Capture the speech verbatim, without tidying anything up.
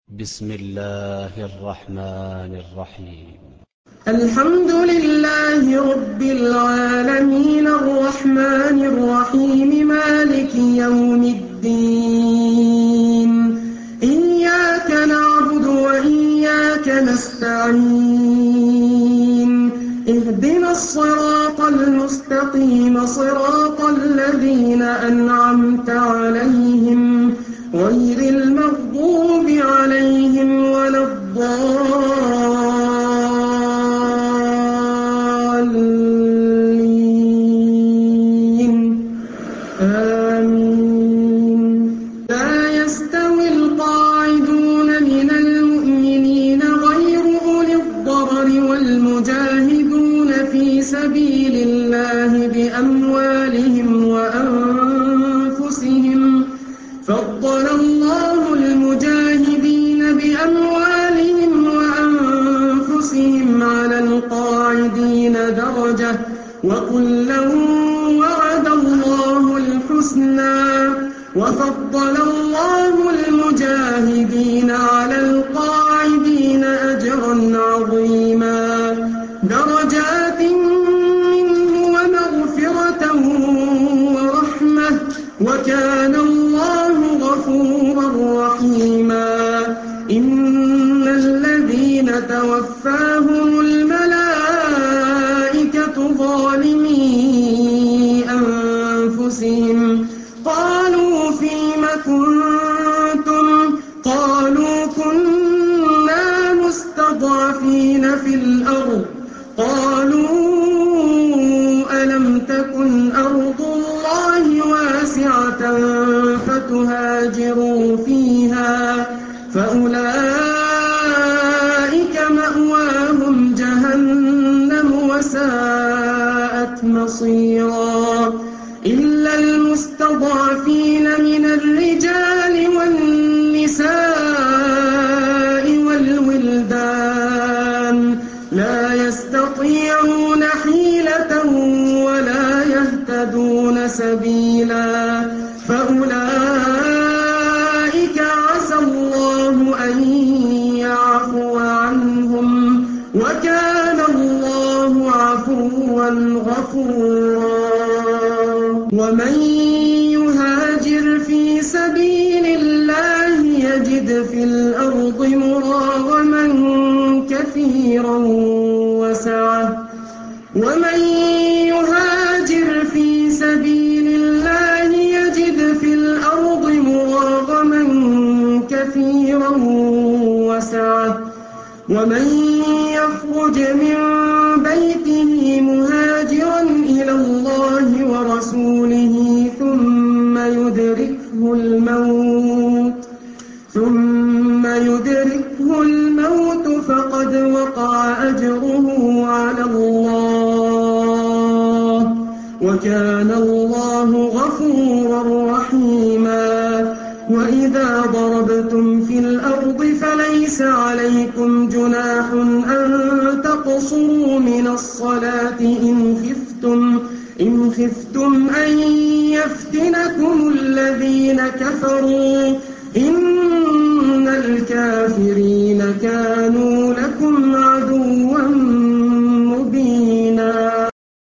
بسم الله الرحمن الرحيم. الحمد لله رب العالمين الرحمن الرحيم مالك يوم الدين. إياك نعبد وإياك نستعين. اهدنا الصراط المستقيم صراط الذين أنعمت عليهم غير المغضوب عليهم ولا الضالين. آمين. لا يستوي القاعدون من المؤمنين غير أولي الضرر والمجاهدون في سبيل الله بأموالهم وأنفسهم. فضل الله المجاهدين بأموالهم وأنفسهم على القاعدين درجة وكلا وعد الله الحسنى. وفضل الله المجاهدين على القاعدين أجرا عظيما درجات منه ومغفرة ورحمة وكان الله غفورا رحيما. إن الذين توفاهم الملائكة ظالمي أنفسهم قالوا فيم كنتم قالوا كنا مستضعفين في الأرض قالوا ألم تكن أرض الله واسعة فتهاجروا فيها فأولئك مأواهم جهنم وساءت مصيرا. إلا المستضعفين من الرجال والنساء والولدان لا يستطيعون حيلة ولا يهتدون سبيلا فأولئك عسى الله أن يعفو عنهم وكان الله عفوا غفورا. ومن يهاجر في سبيل الله يجد في الأرض مراغما كثيرا وسعة ومن يهاجر في سبيل الله يجد في الأرض مراغما كثيرا وسعة ومن يخرج من بيته مهاجرا إلى الله ورسوله ثم يدركه الموت ثم يدركه الموت فقد وقع أجره على الله وكان الله غفورا رحيما. وإذا ضربتم في الأرض فليس عليكم جناح أن تقصروا من الصلاة إن خفتم إن خفتم أن يفتنكم الذين كفروا إن الكافرين كانوا